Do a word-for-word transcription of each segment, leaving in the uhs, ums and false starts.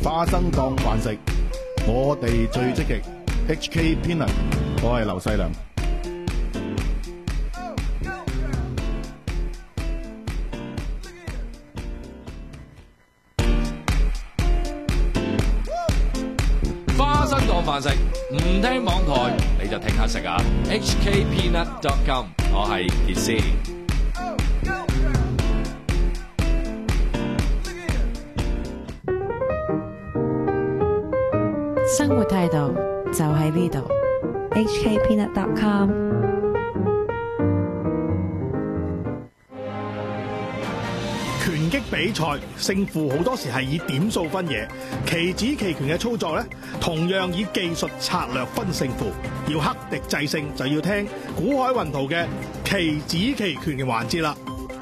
花生當飯食，我哋最積極。H K Peanut， 我係劉細良。 花生當飯食，唔聽網台你就聽下食啊 ！H K Peanut dot com， 我係傑斯。 生活態度就喺呢度 ，H K Peanut dot com。 拳擊比賽勝負好多時係以點數分野，棋子棋拳嘅操作咧，同樣以技術策略分勝負。要克敵制勝，就要聽古海雲圖嘅棋子棋拳嘅環節啦。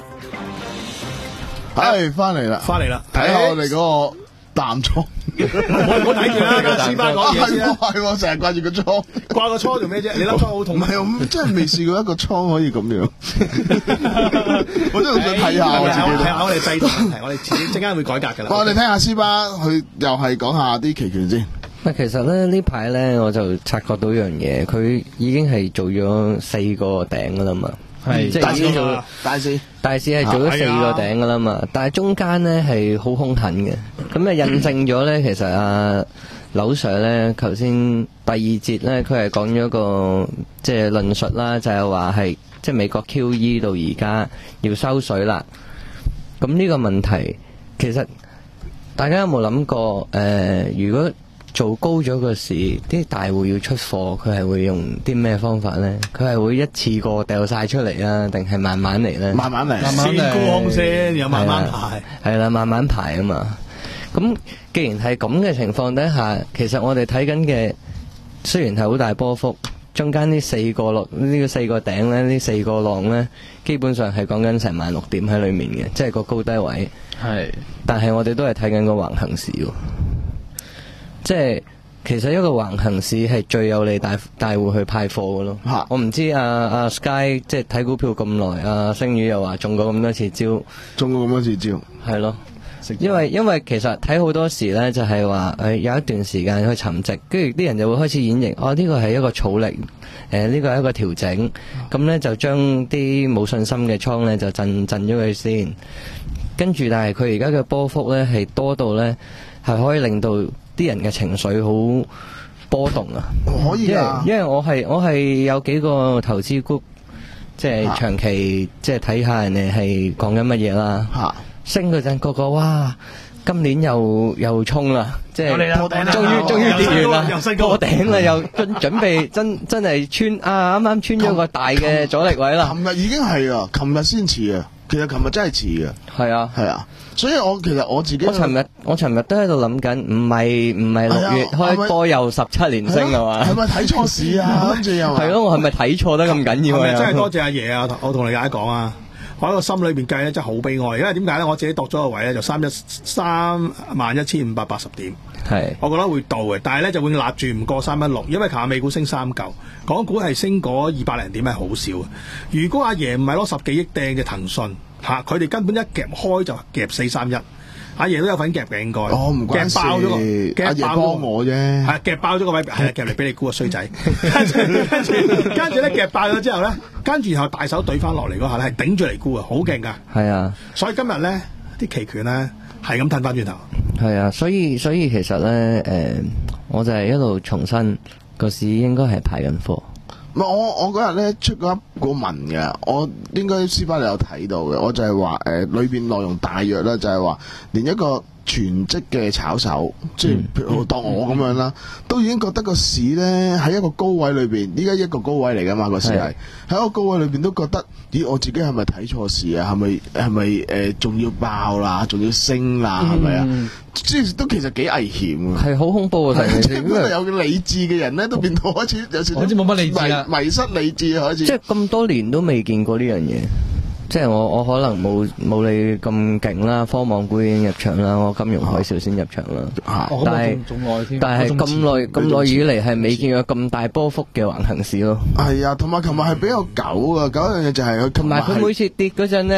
係翻嚟啦， 翻嚟啦， 睇下我哋嗰個淡倉。 我我睇住啦，跟師班講嘢先啦。 係喎，成日掛住個倉， 掛個倉做咩啫？你粒倉好痛咩？ 唔係咁，真係未試過一個倉可以咁樣。我真係好想睇下我自己。 睇下我哋制度問題，我哋自己陣間會改革㗎啦。 我哋聽下師班，佢又係講下啲棋拳先。 喂，其實咧呢排咧我就察覺到一樣嘢，佢已經係做咗四個頂㗎啦嘛。係，即係已經做大市， 大市係做咗四個頂噶啦嘛，但係中間咧係好兇狠嘅，咁啊印證咗咧，其實阿劉 Sir 咧，頭先第二節咧，佢係講咗個即係論述啦，就係話係即係美國 Q E 到而家要收水啦。咁呢個問題其實大家有冇諗過？誒、呃，如果做高咗個市，啲大戶要出貨，佢係會用啲咩方法咧？佢係會一次過掉晒出嚟啊，定係慢慢嚟咧？ 慢慢嚟， 慢慢嚟，先沽空先，又慢慢排。 係啦，慢慢排啊嘛。咁既然係咁嘅情況底下，其實我哋睇緊嘅雖然係好大波幅，中間呢四個落呢個四個頂咧，呢四個浪咧，基本上係講緊成萬六點喺裏面嘅，即係個高低位。係，但係我哋都係睇緊個橫行市喎。即係其實一個橫行市係最有利大大戶去派貨嘅咯。啊、我唔知阿阿、啊啊、Sky 即係睇股票咁耐，阿、啊、星宇又話中過咁多次招， 中過咁多次招，係咯。因為因為其實睇好多時咧，就係話誒有一段時間去沉寂，跟住啲人就會開始演繹，哦呢個係一個儲力，誒呢個係一個調整，咁咧就將啲冇信心嘅倉咧就震震咗佢先，跟住但係佢而家嘅波幅咧係多到咧係可以令到啲人嘅情緒好波動啊！ 可以啊， 因為我係我係有幾個投資 group， 即係長期即係睇下人哋係講緊乜嘢啦。嚇，升嗰陣個個哇，今年又又衝啦，即係終於終於跌完啦，破頂啦，又準準備真真係穿啊！啱啱穿咗個大嘅阻力位啦。 琴日已經係啊，琴日先遲啊。其實琴日真係遲嘅， 係啊， 係啊，所以我其實我自己， 我尋日我尋日都喺度諗緊，唔係唔係六月開波又十七連升係嘛？ 係咪睇錯市啊？跟住又係咯，我係咪睇錯得咁緊要啊？ 真係多謝阿爺啊！我同你大家講啊，我喺個心裏邊計咧，真係好悲哀。因為點解咧？我自己度咗個位咧，就三一三萬一千五百八十點。係，我覺得會到嘅，但係咧就會立住唔過三一六，因為琴日美股升三嚿，港股係升嗰二百零點係好少。如果阿爺唔係攞十幾億掟嘅騰訊嚇，佢哋根本一夾開就夾四三一，阿爺都有份夾嘅應該。哦，唔關事，夾爆咗個， 阿爺幫我啫。係夾爆咗個位，係啊，夾嚟俾你估個衰仔。跟住跟住跟住咧夾爆咗之後咧，跟住然後大手懟翻落嚟嗰下咧係頂住嚟估啊，好勁㗎。係啊，所以今日咧啲期權咧係咁褪翻轉頭。 係啊，所以所以其實咧，誒、呃，我就係一路重申個市應該係排緊貨。 唔係我我嗰日咧出過一個文嘅，我應該師傅你有睇到嘅，我就係話誒裏邊內容大約咧就係話，連一個全職嘅炒手，即係譬如當我咁樣啦，都已經覺得個市咧喺一個高位裏邊，依家一個高位嚟噶嘛，個市係喺一個高位裏邊都覺得，咦我自己係咪睇錯市啊？係咪係咪誒仲要爆啦？仲要升啦？係咪啊？即係都其實幾危險嘅， 係好恐怖啊！ 即係本來有理智嘅人咧，都變到開始有時好似冇乜理智啦， 迷失理智開始。 即係咁多年都未見過呢樣嘢。即係我我可能冇冇你咁勁啦，科網股已經入場啦，我金融海嘯先入場啦。啊、但係但係咁耐咁耐以嚟係未見過咁大波幅嘅橫行市咯。 係啊，同埋琴日係比較久啊，久一樣嘢就係佢同埋佢每次跌嗰陣咧，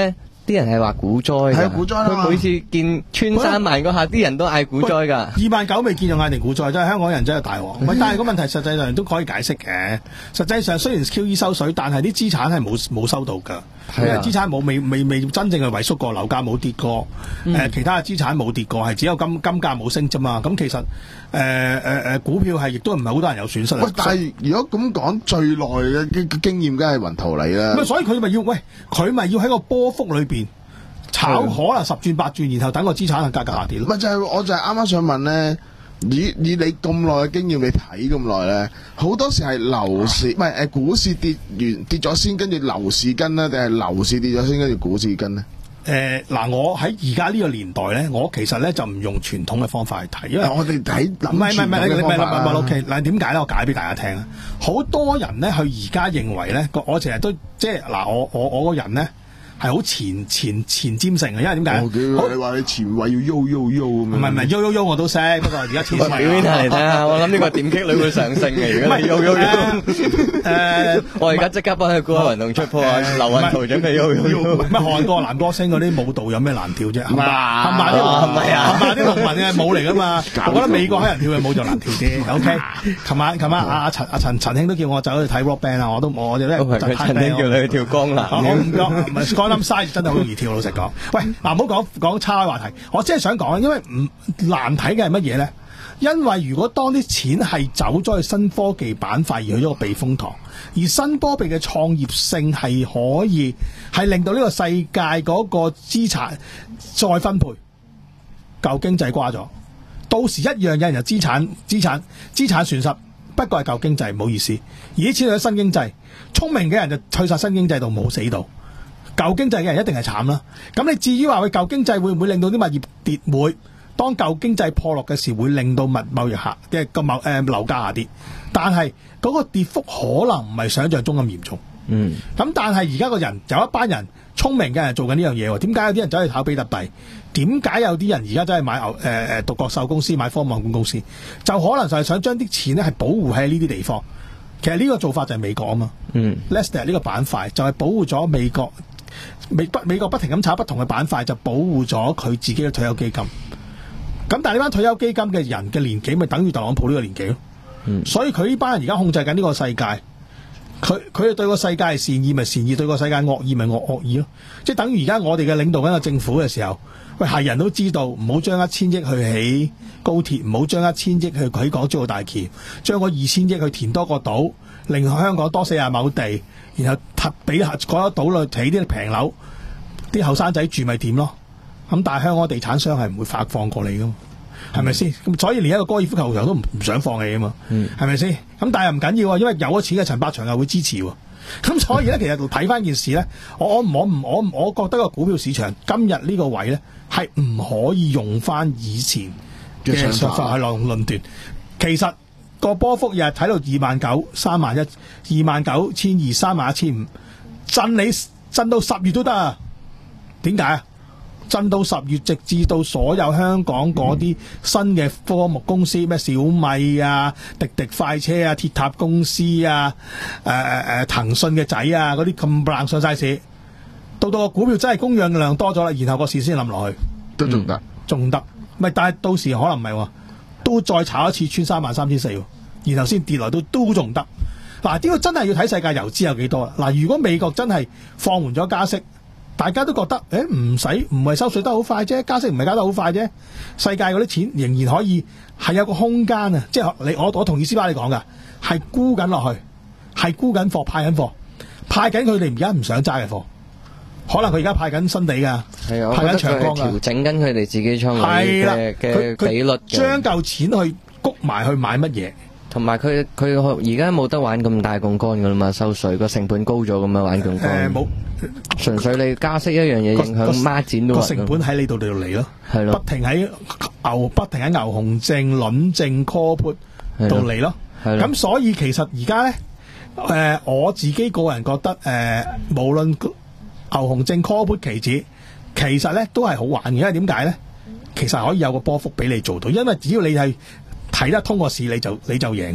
啲人係話股災㗎， 係股災啦。 佢每次見穿三萬嗰下，啲人都嗌股災㗎。 二萬九未見就嗌定股災，真係香港人真係大鑊。喂，但係個問題實際上都可以解釋嘅。實際上雖然 Q E 收水，但係啲資產係冇冇收到㗎。係啊，資產冇未未未真正係萎縮過，樓價冇跌過，誒、嗯呃、其他嘅資產冇跌過，係只有金金價冇升啫嘛。咁其實誒誒誒股票係亦都唔係好多人有損失。 喂，但係如果咁講，最耐嘅經驗梗係雲圖嚟啦。 咁所以佢咪要喂佢咪要喺個波幅裏邊炒可能十轉八轉，然後等個資產嘅價格下跌咯。 咪就係、是、我就係啱啱想問咧，以以你咁耐嘅經驗，你睇咁耐咧，好多時係樓市唔係誒股市跌完跌咗先，跟住樓市跟咧，定係樓市跌咗先，跟住股市跟咧？ 誒嗱、呃，我喺而家呢個年代咧，我其實咧就唔用傳統嘅方法去睇，因為我哋睇唔係唔係唔係你唔係唔 OK 嗱，點解咧？我解俾大家聽啊！好多人咧，佢而家認為咧，我成日都即係嗱，我我我個人咧。係好前前前瞻性嘅，因為點解？ 你話你前衛要喐喐喐咁樣， 唔係唔係喐喐喐我都識，不過而家前表演下嚟睇下，我諗呢個點擊率會上升嘅。如果你喐喐喐，誒，我而家即刻幫佢估下運動出鋪啊！劉雲圖準備喐喐喐， 乜韓國男歌星嗰啲舞蹈有咩難跳啫？係嘛？係嘛啲係咪啊？ 係嘛啲農民嘅舞嚟噶嘛？我覺得美國黑人跳嘅舞就難跳啲。OK，琴晚琴晚阿阿陳阿陳陳興都叫我走去睇 rock band 啊，我都我哋咧陳興叫你去跳江南， 我唔講唔係。諗嘥真係好容易跳，老實講。喂，嗱，唔好講講差開話題，我真係想講，因為唔難睇嘅係乜嘢咧？因為如果當啲錢係走咗去新科技板塊而去咗個避風塘，而新科技嘅創業性係可以係令到呢個世界嗰個資產再分配，舊經濟瓜咗，到時一樣有人有資產資產資產損失，不過係舊經濟，唔好意思。而啲錢去咗新經濟，聰明嘅人就去晒新經濟度冇死到。舊經濟嘅人一定係慘啦，咁你至於話佢舊經濟會唔會令到啲物業跌？會，當舊經濟破落嘅時會令到物貿易下嘅個貿誒樓價下跌，但係嗰個跌幅可能唔係想象中咁嚴重。嗯，咁但係而家個人有一班人聰明嘅人做緊呢樣嘢喎，點解有啲人走去炒比特幣？點解有啲人而家真係買牛誒誒獨角獸公司買科網公司？就可能就係想將啲錢咧係保護喺呢啲地方。其實呢個做法就係美國啊嘛。嗯 Nasdaq 呢個板塊就係保護咗美國。美不美國不停咁炒不同嘅板塊，就保護咗佢自己嘅退休基金。咁但係呢班退休基金嘅人嘅年紀，咪等於特朗普呢個年紀咯。嗯、所以佢呢班人而家控制緊呢個世界，佢佢哋對個世界係善意咪善意，對個世界惡意咪惡惡意咯。即係等於而家我哋嘅領導緊個政府嘅時候，喂係人都知道唔好將一千億去起高鐵，唔好將一千億去起港珠澳大橋，將個二千億去填多個島，令香港多四十畝地。然後俾嗰一島去起啲平樓，啲後生仔住咪點咯？咁但係香港地產商係唔會發放過你噶嘛？係咪先？咁所以連一個高爾夫球場都唔唔想放棄啊嘛？係咪先？咁但係唔緊要啊，因為有咗錢嘅陳百祥又會支持喎。咁所以咧，其實睇翻件事咧，我我唔我唔我我覺得個股票市場今日呢個位咧係唔可以用翻以前嘅想法去論論斷，其實。個波幅日日睇到二萬九、三萬一、二萬九千二、三萬一千五，震你震到十月都得啊？點解啊？震到十月，直至到所有香港嗰啲新嘅科目公司，咩小米啊、滴滴快車啊、鐵塔公司啊、誒誒誒騰訊嘅仔啊，嗰啲咁冷上晒市，到到個股票真係供應量多咗啦，然後個市先冧落去， 都仲得， 仲得、嗯，咪但係到時可能唔係喎。都再炒一次穿三萬三千四，然後先跌落都都仲得。嗱，呢個真係要睇世界游資有幾多啦。嗱，如果美國真係放緩咗加息，大家都覺得誒唔使唔係收稅得好快啫，加息唔係加得好快啫。世界嗰啲錢仍然可以係有個空間啊，即係你我我同意斯巴你講噶，係沽緊落去，係沽緊貨派緊貨，派緊佢哋而家唔想揸嘅貨。可能佢而家派緊新地噶，派緊長江噶， 調整緊佢哋自己倉位嘅嘅比率， 將嚿錢去谷埋去買乜嘢， 同埋佢佢而家冇得玩咁大槓桿噶啦嘛，收稅個成本高咗咁樣玩槓桿。誒冇，純粹你加息一樣嘢影響孖展都。個成本喺你度度嚟咯，係咯，不停喺牛不停喺牛熊證、輪證、call put 度嚟咯，係咯。咁所以其實而家咧，誒我自己個人覺得誒，無論牛熊證 call put 期指，其實咧都係好玩嘅，因為點解咧？其實可以有個波幅俾你做到，因為只要你係睇得通個市，你就你就贏噶啦。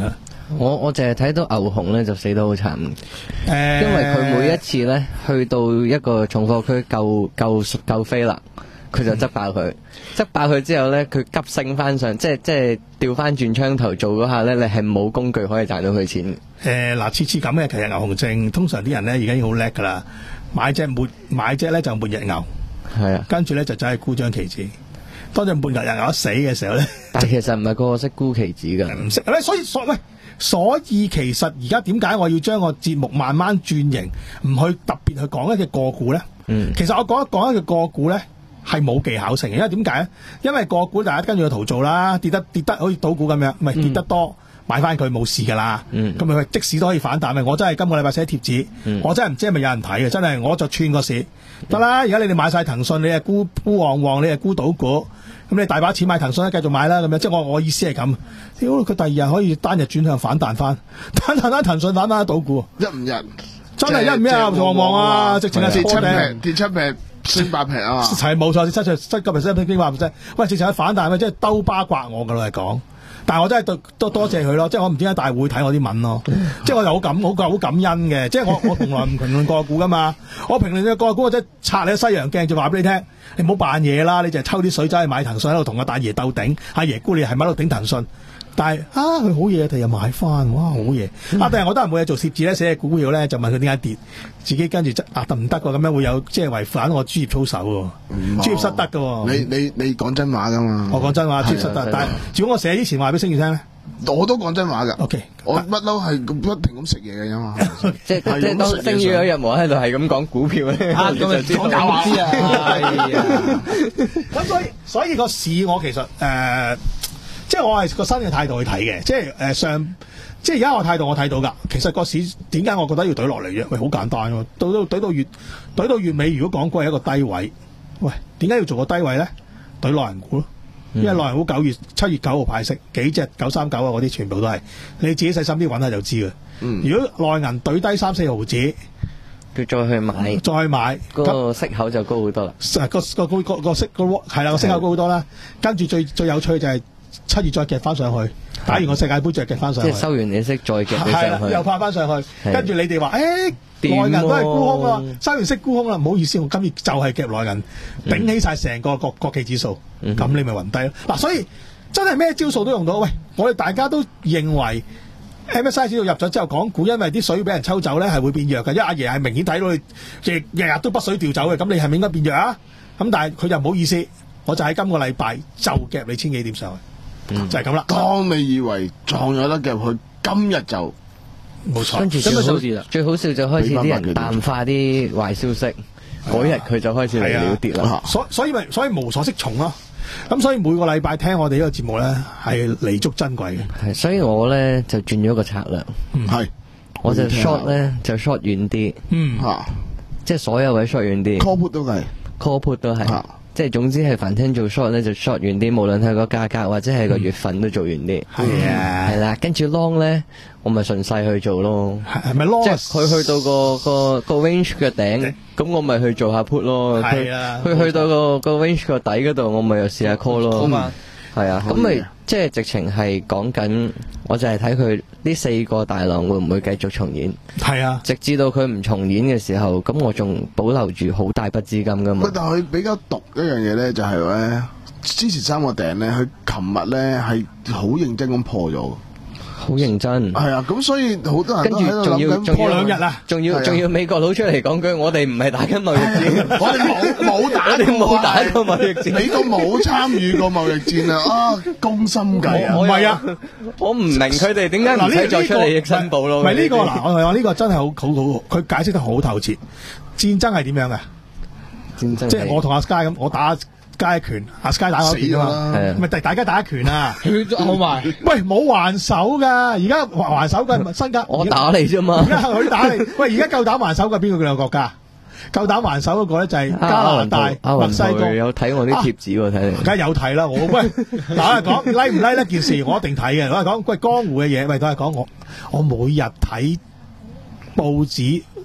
我我淨係睇到牛熊咧就死得好慘，誒、 呃， 因為佢每一次咧去到一個重貨區夠夠夠飛啦，佢就執爆佢，執、嗯、爆佢之後咧，佢急升翻上，即係即係調翻轉槍頭做嗰下咧，你係冇工具可以賺到佢錢。誒、 呃，嗱，次次咁嘅，其實牛熊證通常啲人咧而家已經好叻噶啦，買隻末買隻咧就末日牛，係啊，跟住咧就走去沽張期指。當隻末日牛一死嘅時候咧， 但係其實唔係個個識沽期指噶， 唔識，所以所喂。所以其實而家點解我要將個節目慢慢轉型，唔去特別去講一隻個股咧？嗯，其實我講一講一隻個股咧係冇技巧性嘅，因為點解咧？因為個股大家跟住個圖做啦，跌得跌得好似賭股咁樣，唔係跌得多、嗯、買翻佢冇事噶啦。嗯，咁咪即使都可以反彈嘅。我真係今個禮拜寫貼紙、嗯，我真係唔知係咪有人睇嘅，真係我就串個市得啦。而家你哋買晒騰訊，你係沽沽旺旺，你係沽賭股。咁你大把錢買騰訊咧，繼續買啦，咁樣即係我我意思係咁。屌佢第二日可以單日轉向反彈翻，單彈翻騰訊反翻賭股， 一五日真係一五日旺旺啊！直情係跌七平，跌七平升八平啊嘛， 係冇錯，跌七七七個 percent 升八 percent。喂，直情係反彈，即係兜巴刮我噶啦，係講。但係我真係多多多謝佢咯，即係我唔知點解大會睇我啲文咯，即係我又好感好好感恩嘅，即係我我從來唔評論個股噶嘛，我評論嘅個股我真係拆你個西洋鏡，就話俾你聽，你唔好扮嘢啦，你就係抽啲水走去買騰訊喺度同阿大爺鬥頂，阿爺估你係咪喺度頂騰訊？但係啊，佢好嘢，第日買翻，哇，好嘢！嗯、啊，但係我都係冇嘢做，攝字咧寫股票咧，就問佢點解跌，自己跟住啊得唔得？咁樣會有即係違反我專業操守喎，專業失德㗎喎。 你你你講真話㗎嘛？ 我講真話，專業失德。但係如果我寫之前話俾星月聽咧， 我都講真話㗎。 O K， 我乜都係不停咁食嘢嘅啫嘛。 即係即係當星月有一日冇喺度係咁講股票咧， 啊咁啊講假話知啊。係啊。咁所以所以個市我其實誒。呃即係我係個新嘅態度去睇嘅，即係誒、呃、上，即係而家我態度我睇到㗎。其實個市點解我覺得要懟落嚟啫？喂，好簡單喎，到到懟到月懟到月尾，如果港股係一個低位，喂，點解要做個低位咧？懟內銀股咯，因為內銀股九月七月九號派息，幾隻九三九啊嗰啲全部都係，你自己細心啲揾下就知嘅。嗯，如果內銀懟低三四毫子， 佢再去買， 再買， 嗰、那個息口就高好多啦。 個個個個個息個係啦，個息口高好多啦。跟住最最有趣就係七月再夾翻上去，打完個世界盃再夾翻上去， 即係收完利息再夾你上去， 又拍翻上去。跟住你哋話，誒內銀都係沽空啊，收完息沽空啦，唔好意思，我今月就係夾內銀，頂、嗯、起晒成個國國企指數，咁、嗯、你咪暈低咯。嗱、啊，所以真係咩招數都用到。喂，我哋大家都認為 M S C I 指數入咗之後，港股因為啲水俾人抽走咧，係會變弱嘅。因為阿爺係明顯睇到你日日日都北水調走嘅，咁你係咪應該變弱啊？咁但係佢就唔好意思，我就喺今個禮拜就夾你千幾點上去。嗯、就係咁啦。 當你以為撞咗得入去，今日就冇錯。 跟住最好笑啦，最好笑就開始啲人淡化啲壞消息，嗰日佢就開始嚟了跌啦。 所所以咪所以無所適從咯。咁所以每個禮拜聽我哋呢個節目咧，係彌足珍貴嘅。 係，所以我咧就轉咗個策略。 嗯，係， 我就 short 咧就 short 遠啲。嗯，吓，即係所有位 short 遠啲。 call put 都係 call put 都係。即係總之係凡聽做 short 咧就 short 遠啲，無論係個價格或者係個月份都做遠啲。係啊，係啦，跟住 long 咧，我咪順勢去做咯。 係咪 long？即係佢去到個個個 range 嘅頂，咁我咪去做下 put 咯。係啊，佢去到個個 range 個底嗰度，我咪又試下 call 咯。好嘛，係啊，咁咪即係直情係講緊，我就係睇佢呢四個大浪會唔會繼續重演。係啊，直至到佢唔重演嘅時候，咁我仲保留住好大筆資金噶嘛。 但係佢比較毒一樣嘢咧，就係咧之前三個頂咧，佢琴日咧係好認真咁破咗。 好認真， 係啊，咁所以好多人都喺度諗緊破兩日啊， 仲要仲要美國佬出嚟講句，我哋唔係打緊貿易戰， 我哋冇冇打， 我哋冇打過貿易戰， 你都冇參與過貿易戰啊！啊，攻心計啊， 唔係啊， 我唔明佢哋點解唔使再出利益申報咯？ 唔係呢個嗱，我話呢個真係好好好，佢解釋得好透徹。戰爭係點樣嘅？ 戰爭即係我同阿 Sky 咁，我打加一拳，阿 Sky 打我一拳啊嘛，咪大大家打一拳啊， 好埋。 喂，冇還手噶，而家還還手嘅新加， 我打你啫嘛。 而家佢打你，喂，而家夠膽還手嘅邊個兩個國家？夠膽還手嗰個咧就係加拿大、墨西哥。 有睇我啲貼紙喎，睇嚟。 梗係有睇啦，我喂嗱講 like 唔 like 呢件事，我一定睇嘅。我係講喂江湖嘅嘢，喂，都係講我我每日睇報紙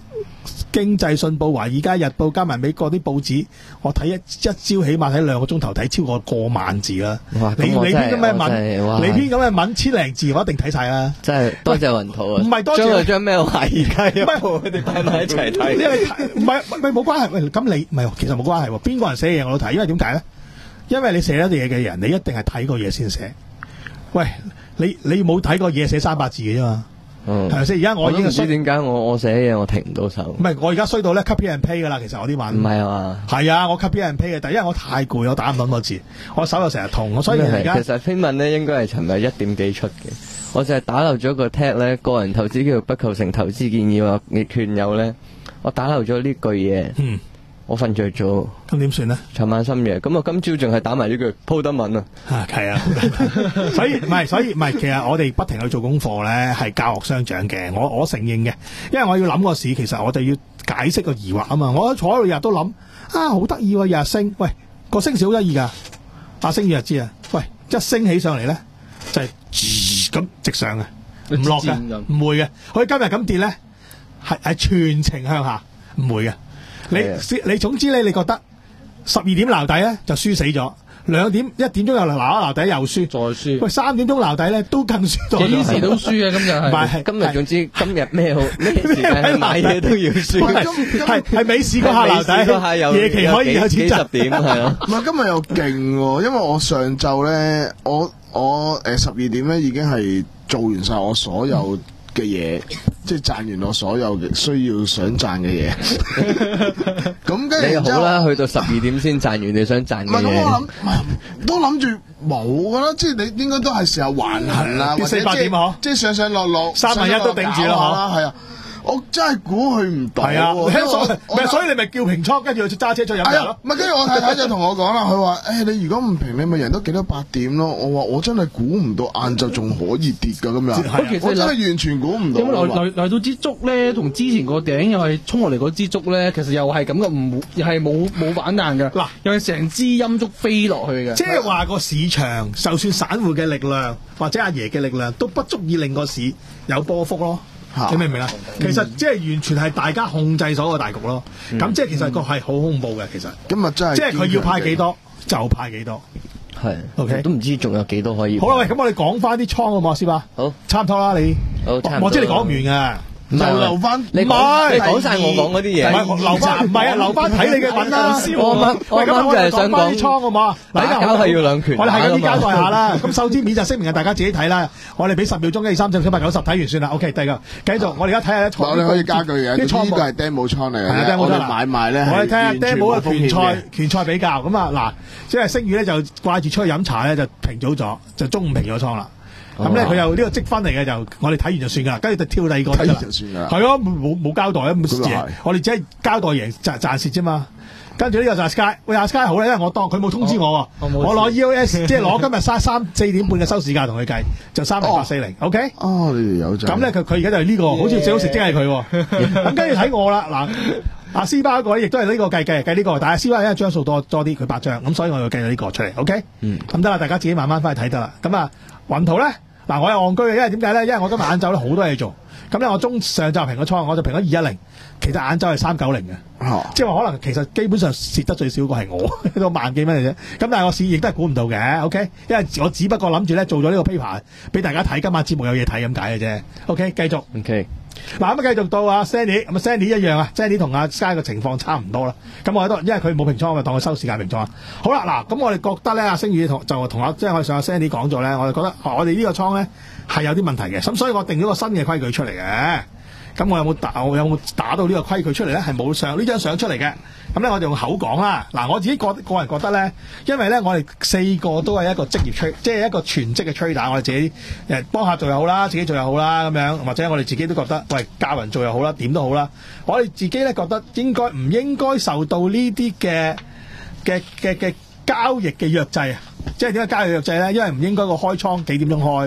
經濟信報、華爾街日報加埋美國啲報紙，我睇一一朝起碼睇兩個鐘頭，睇超過過萬字啦。你你篇咁嘅文，你篇咁嘅文千零字，我一定睇晒啦。 真係多謝雲圖啊！ 唔係多謝將佢將咩華爾街日報佢哋擺埋一齊睇。 因為唔係唔係冇關係，喂咁你唔係其實冇關係喎。邊個人寫嘢我都睇，因為點解咧？因為你寫一啲嘢嘅人，你一定係睇過嘢先寫。喂，你你冇睇過嘢寫三百字嘅啫嘛？係咪先？而家我已經唔知點解我我寫嘢我停唔到手。 唔係，我而家衰到咧 copy and paste 噶啦。其實我啲文唔係啊嘛。 係啊，我 copy and paste 嘅，但係因為我太攰，我打唔到咁多字，我手又成日痛，所以而家其實篇文咧應該係尋日一點幾出嘅，我就係打漏咗個 tag 咧，個人投資叫做不構成投資建議或勸誘咧，我打漏咗呢句嘢。嗯。我瞓着咗， 咁點算咧？ 尋晚深夜，咁我今朝仲係打埋呢句鋪得文啊！ 係啊，所以唔係，所以唔係，其實我哋不停去做功課咧，係教學相長嘅。我我承認嘅，因為我要諗個市，其實我哋要解釋個疑惑啊嘛。我坐喺度日日都諗啊，好得意喎，日日升，喂個升市好得意㗎，阿星月就知啊，喂一升起上嚟咧就係咁直上嘅，唔落嘅，唔會嘅。佢今日咁跌咧，係係全程向下，唔會嘅。你你總之咧，你覺得十二點撈底咧就輸死咗，兩點一點鐘又撈一撈底又輸，再輸。喂，三點鐘撈底咧都更輸多咗。 幾時都輸啊！今日係。 唔係今日總之今日咩好咩時間買嘢都要輸。 係係美市嗰下撈底，夜期可以有錢賺。 幾十點係啊。 唔係今日又勁喎，因為我上晝咧，我我誒十二點咧已經係做完晒我所有嘅嘢，即係賺完我所有嘅需要想賺嘅嘢。咁跟住你好啦，去到十二點先賺完你想賺嘅嘢。 唔係咁，我諗都諗住冇噶啦，即係你應該都係時候橫行啦，或者四百點嗬， 即係上上落落， 三萬一都頂住啦， 係啊。我真係估佢唔到， 係啊，所所以你咪叫平倉，跟住去揸車出去飲茶咯。 唔係，跟住我太太就同我講啦，佢話：誒，你如果唔平，你咪贏得幾多百點咯。我話我真係估唔到晏晝仲可以跌㗎咁樣，我真係完全估唔到。 咁來來來到支竹咧，同之前個頂又係衝落嚟嗰支竹咧，其實又係咁嘅，唔又係冇冇反彈㗎。嗱，又係成支陰燭飛落去嘅。 即係話個市場，就算散戶嘅力量或者阿爺嘅力量，都不足以令個市有波幅咯。你明唔明啊？其實即係完全係大家控制所有大局咯。咁、嗯、即係其實個係好恐怖嘅。其實今日真係即係佢要派幾多就派幾多。 係 OK 都唔知仲有幾多可以。 好啦，喂，咁我哋講翻啲倉好冇啊，師爸？ 好， 差唔多啦，你。 好，差唔多。 我知你講唔完㗎。 就留翻，你講你講晒我講嗰啲嘢， 唔係留翻，唔係啊，留翻睇你嘅文啦。 我啱我啱就係想講啲倉好嘛？ 打交係要兩拳， 我哋係咁啲交代下啦。咁收支面就聲明係大家自己睇啦。我哋俾十秒鐘，一二三四五六七八九十睇完算啦。OK，第二個繼續，我哋而家睇下啲倉。 我哋可以加句嘢，呢個係 demo 倉嚟嘅。我哋買賣咧， 我哋睇下 demo 嘅拳賽拳賽比較。咁啊嗱，即係星宇咧就掛住出去飲茶咧，就平早咗，就中午平咗倉啦。咁咧佢又呢個積分嚟嘅，就我哋睇完就算噶啦，跟住就跳第二個睇完就算噶啦。 係咯，冇冇交代啊，冇贏，我哋只係交代贏賺賺蝕啫嘛。跟住呢個就係 Sky， 喂阿 Sky 好咧，因為我當佢冇通知我喎，我攞 E O S 即係攞今日三三四點半嘅收市價同佢計，就三零八四零，OK？ 哦，你哋有賺。 咁咧佢佢而家就係呢個，好似最好食即係佢喎。咁跟住睇我啦，嗱。阿斯巴嗰個亦都係呢個計計計呢個，但係斯巴因為張數多多啲，佢八張，咁所以我要計到呢個出嚟 ，OK？嗯，咁得啦，大家自己慢慢翻去睇得啦。咁啊，雲圖咧，嗱我係戇居嘅，因為點解咧？因為我今日晏晝咧好多嘢做，咁咧我中上晝平咗倉，我就平咗二一零，其實晏晝係三九零嘅，哦、即係話可能其實基本上蝕得最少個係我，都萬幾蚊嚟啫。咁但係我市亦都係估唔到嘅 ，OK？因為我只不過諗住咧做咗呢個 paper 俾大家睇，今晚節目有嘢睇咁解嘅啫。OK，繼續。OK。嗱咁啊，繼續到阿 Sandy，咁啊 Sandy 一樣啊 ，Sandy 同阿 Sky 嘅情況差唔多啦。咁我喺度，因為佢冇平倉，我咪當佢收市價平倉。好啦，嗱，咁我哋覺得咧，阿星宇同就同阿即係我哋上阿 Sandy 講咗咧，我哋覺得、哦、我哋呢個倉咧係有啲問題嘅，咁所以我定咗個新嘅規矩出嚟嘅。咁我有冇打？我有冇打到呢個規矩出嚟咧？係冇上呢張相出嚟嘅。咁咧我就用口講啦。嗱，我自己個個人覺得咧，因為咧我哋四個都係一個職業 trader，即係一個全職嘅 trader。我哋自己誒幫客做又好啦，自己做又好啦，咁樣或者我哋自己都覺得，喂教人做又好啦，點都好啦。我哋自己咧覺得應該唔應該受到呢啲嘅嘅嘅嘅交易嘅約制啊？即係點解交易約制咧？因為唔應該個開倉幾點鐘開。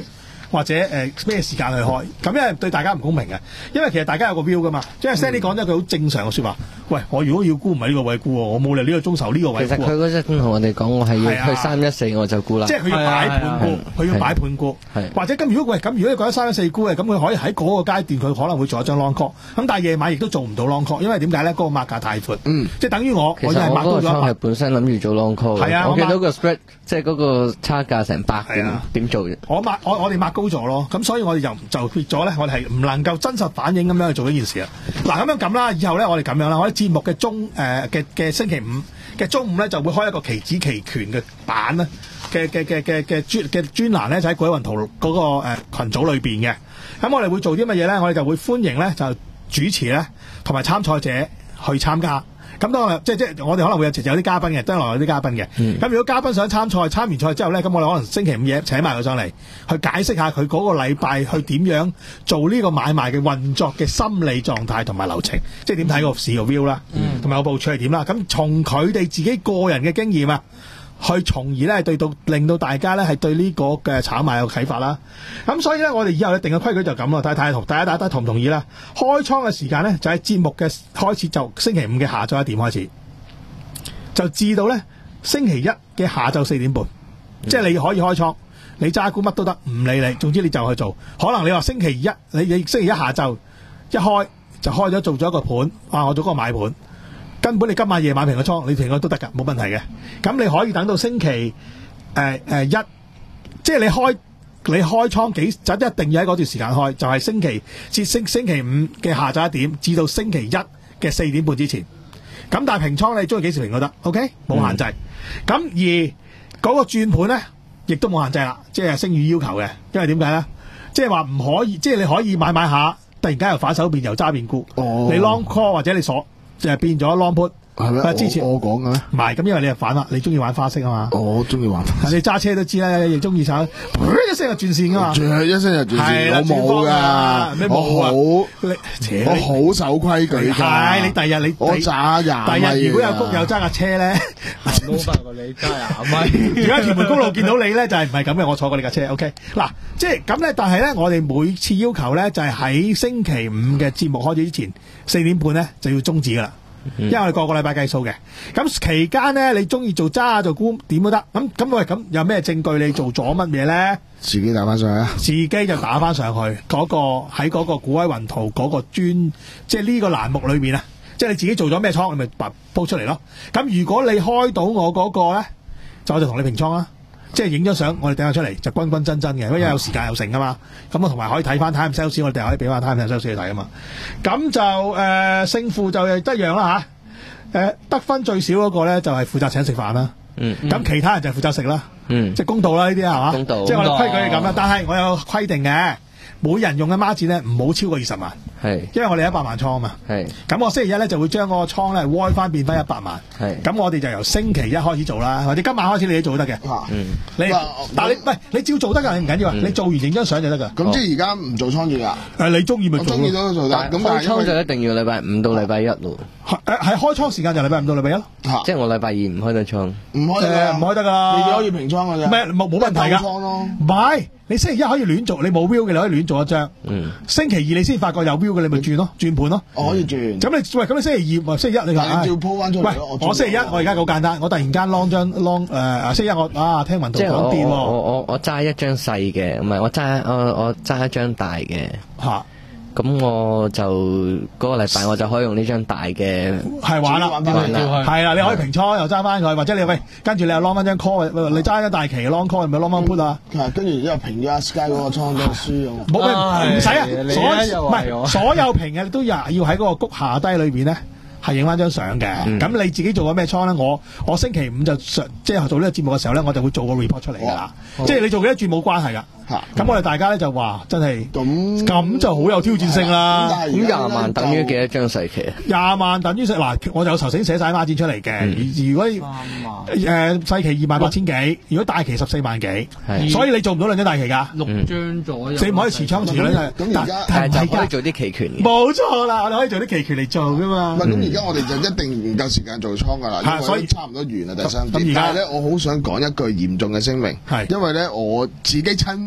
或者誒咩、呃、時間去開，咁因為對大家唔公平嘅，因為其實大家有個 view 噶嘛，即係 Sandy 講咗一句好正常嘅説話，喂，我如果要沽唔係呢個位沽喎，我冇理呢個鐘頭呢個位沽。 其實佢嗰陣同我哋講，我係要去三一四我就沽啦。 即係佢要擺盤沽，佢要擺盤沽，或者咁如果喂咁如果你覺得三一四沽嘅，咁佢可以喺嗰個階段佢可能會做一張 long call，咁但係夜晚亦都做唔到 long call，因為點解咧？嗰、那個碼價太闊，嗯、即係等於我其實我嗰個倉係本身諗住做 long call，係啊，我見到個 spread 即係嗰個差價成百點，點、啊、做啫？ 我抹我我哋抹高咗咯，咁所以我哋就就變咗咧，我哋係唔能夠真實反映咁樣去做呢件事啊！嗱，咁樣咁啦，以後咧我哋咁樣啦，我哋節目嘅中誒嘅嘅星期五嘅中午咧就會開一個期指期權嘅版啦，嘅嘅嘅嘅嘅專嘅專欄咧就喺鬼雲圖嗰、那個誒、呃、群組裏邊嘅。咁我哋會做啲乜嘢咧？我哋就會歡迎咧就主持咧同埋參賽者去參加。咁當然即係即係我哋可能會有有啲嘉賓嘅，將來有啲嘉賓嘅。咁、嗯、如果嘉賓想參賽，參完賽之後咧，咁我哋可能星期五夜請埋佢上嚟，去解釋下佢嗰個禮拜去點樣做呢個買賣嘅運作嘅心理狀態同埋流程，即係點睇個市個 view 啦，同埋個部署係點啦。咁從佢哋自己個人嘅經驗啊，去從而咧對到令到大家咧係對呢個嘅炒賣有啟發啦。咁所以咧，我哋以後咧定嘅規矩就咁咯。睇睇同大家睇睇同唔同意啦。開倉嘅時間咧就喺節目嘅開始，就星期五嘅下晝一點開始，就至到咧星期一嘅下晝四點半。嗯、即係你可以開倉，你揸股乜都得，唔理你，總之你就去做。可能你話星期一，你你星期一下晝一開就開咗做咗一個盤，啊，我做嗰個買盤。根本你今晚夜晚平個倉，你平個都得㗎，冇問題嘅。咁你可以等到星期誒誒、呃呃、一，即係你開你開倉幾就一定要喺嗰段時間開，就係、是、星期至星星期五嘅下晝一點至到星期一嘅四點半之前。咁但係平倉你中意幾時平都得 ，OK， 冇限制。咁、嗯、而嗰個轉盤咧，亦都冇限制啦，即係星宇要求嘅，因為點解咧？即係話唔可以，即係你可以買買下，突然間又反手變又揸變沽，哦、你 long call 或者你鎖。就係變咗 long put，係咪？之前我講嘅咩？ 唔係，咁因為你係反啦，你中意玩花式啊嘛。 我中意玩花式。 你揸車都知啦，亦中意炒，一聲就轉線噶嘛。一聲就轉線，我冇噶，咩冇啊？我好守規矩㗎。係你第日你我揸廿米。第日如果有谷友揸架車咧， 冇辦法你揸廿米。 而家屯門公路見到你咧，就係唔係咁嘅？我坐過你架車 ，OK。嗱，即係咁咧，但係咧，我哋每次要求咧，就係喺星期五嘅節目開始之前四點半咧就要終止噶啦。因為我哋個個禮拜計數嘅，咁期間咧你中意做揸做沽點都得，咁咁喂咁有咩證據你做咗乜嘢咧？ 自己打翻上去啊！ 自己就打翻上去嗰、嗰個喺嗰個股威雲圖嗰個專，即係呢個欄目裏面啊，即係你自己做咗咩倉，你咪拔鋪出嚟咯。咁如果你開到我嗰個咧，就我就同你平倉啦。即係影咗相，我哋掟下出嚟就均均真真嘅，因為有時間有成噶嘛。咁我同埋可以睇翻 time sales，我哋可以俾翻 time sales 去睇啊嘛。咁就誒、呃、勝負就一樣啦吓。誒、呃、得分最少嗰個咧就係負責請食飯啦。嗯。咁其他人就負責食啦。嗯。即係公道啦呢啲係嘛？公道。即係我哋規矩係咁啦，但係我有規定嘅，每人用嘅孖展咧唔好超過二十萬。係。因為我哋一百萬倉啊嘛。係。咁我星期一咧就會將嗰個倉咧開翻變翻一百萬。係。咁我哋就由星期一開始做啦，或者今晚開始你都做得嘅。嗯。你，但係你喂，你照做得㗎，你唔緊要啊。你做完影張相就得㗎。咁即係而家唔做倉住㗎。誒，你中意咪做咯。我中意都做得。咁開倉就一定要禮拜五到禮拜一咯。係誒，係開倉時間就禮拜五到禮拜一咯。即係我禮拜二唔開得倉。唔開誒，唔開得㗎。你可以平倉㗎啫。唔係冇冇問題㗎。唔係，你星期一可以亂做，你冇 view 嘅你可以亂做一張。嗯。星期二你先發覺有 view 嘅你咪轉咯，轉盤咯。我可以轉。咁你喂咁你星期二星期一你話照鋪翻出嚟。喂，我星期一我而家好簡單，我突然間 long 張 long 誒星期一我啊聽聞到講電喎。我我我揸一張細嘅，唔係我揸我我揸一張大嘅。嚇！咁我就嗰、那個禮拜我就可以用呢張大嘅，係玩啦，係啦，你可以平倉又揸翻佢，或者你喂跟住你又 long 翻張 call，你揸張大期 long call 係咪 long 翻 put 啊？跟住之後平咗 Sky 嗰個倉都輸咁。冇咩唔使啊，所唔係所有平嘅都要要喺嗰個谷下低裏邊咧，係影翻張相嘅。咁、嗯、你自己做咗咩倉咧？我我星期五就即係做呢個節目嘅時候咧，我就會做個 report 出嚟㗎啦。即係你做幾多注冇關係㗎。咁、嗯、我哋大家咧就話真係咁咁就好有挑戰性啦。咁廿萬等於幾多張細期啊？廿萬等於嗱，我就有頭先寫晒孖展出嚟嘅、嗯。如果誒細期二萬八千幾，如果大期十四萬幾，所以你做唔到兩張大期㗎。六張左右，你唔可以持倉持咧。咁而家但係就可以做啲期權嘅。冇錯啦，我哋可以做啲期權嚟做㗎嘛。咁而家我哋就一定唔夠時間做倉㗎啦，因為差唔多完啦第三節。但係咧，我好想講一句嚴重嘅聲明，係因為咧我自己親。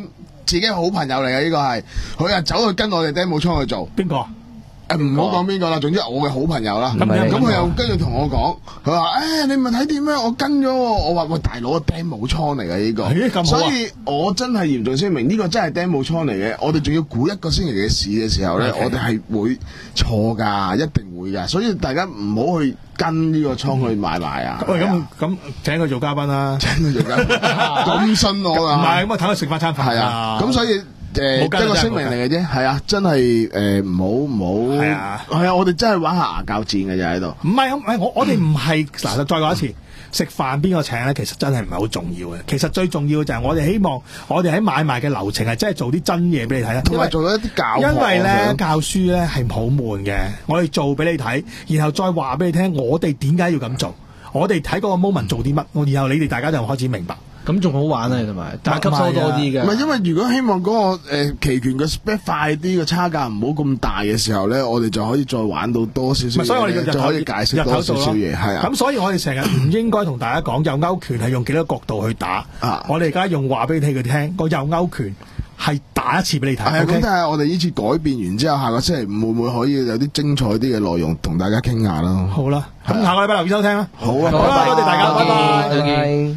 自己好朋友嚟嘅呢個係，佢啊走去跟我哋 demo 倉去做。 邊個？ 誒唔好講邊個啦，總之我嘅好朋友啦。 咁咁佢又跟住同我講，佢話誒你咪睇點咩？我跟咗喎。我話喂大佬，demo 倉嚟嘅呢個， 咦咁好啊， 所以我真係嚴重聲明，呢個真係 demo 倉嚟嘅。我哋仲要估一個星期嘅市嘅時候咧，我哋係會錯㗎，一定會㗎。所以大家唔好去跟呢個倉去買賣啊。 喂，咁咁請佢做嘉賓啦， 請佢做嘉賓，咁信我啊？ 唔係咁啊，睇佢食翻餐飯。係啊，咁所以。誒，一個聲明嚟嘅啫，係啊，真係誒，唔好唔好，係啊，係啊，我哋真係玩下牙膠戰嘅啫喺度。 唔係，唔係我我哋唔係嗱，再講一次，食飯邊個請咧？其實真係唔係好重要嘅。其實最重要嘅就係我哋希望我哋喺買賣嘅流程係真係做啲真嘢俾你睇啦。 同埋做咗一啲教學。 因為咧教書咧係好悶嘅，我哋做俾你睇，然後再話俾你聽，我哋點解要咁做？我哋睇嗰個 moment 做啲乜，然後你哋大家就開始明白。 咁仲好玩啊，同埋大家吸收多啲嘅。 唔係因為如果希望嗰、那個誒期權嘅 spec 快啲，個差價唔好咁大嘅時候咧，我哋就可以再玩到多少少。 所以我哋就可以解釋多少少嘢，係啊。 咁所以我哋成日唔應該同大家講右勾拳係用幾多角度去打。啊、我哋而家用話俾你聽佢聽，個右勾拳係打一次俾你睇。 係啊，咁睇下我哋呢次改變完之後，下個星期五會唔會可以有啲精彩啲嘅內容同大家傾下咯？ 好啦，咁下個禮拜留意收聽啦。 好啊， 好啦，多謝大家，拜拜， 再見。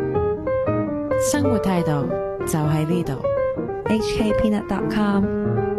生活態度就喺呢度，H K Peanut dot com。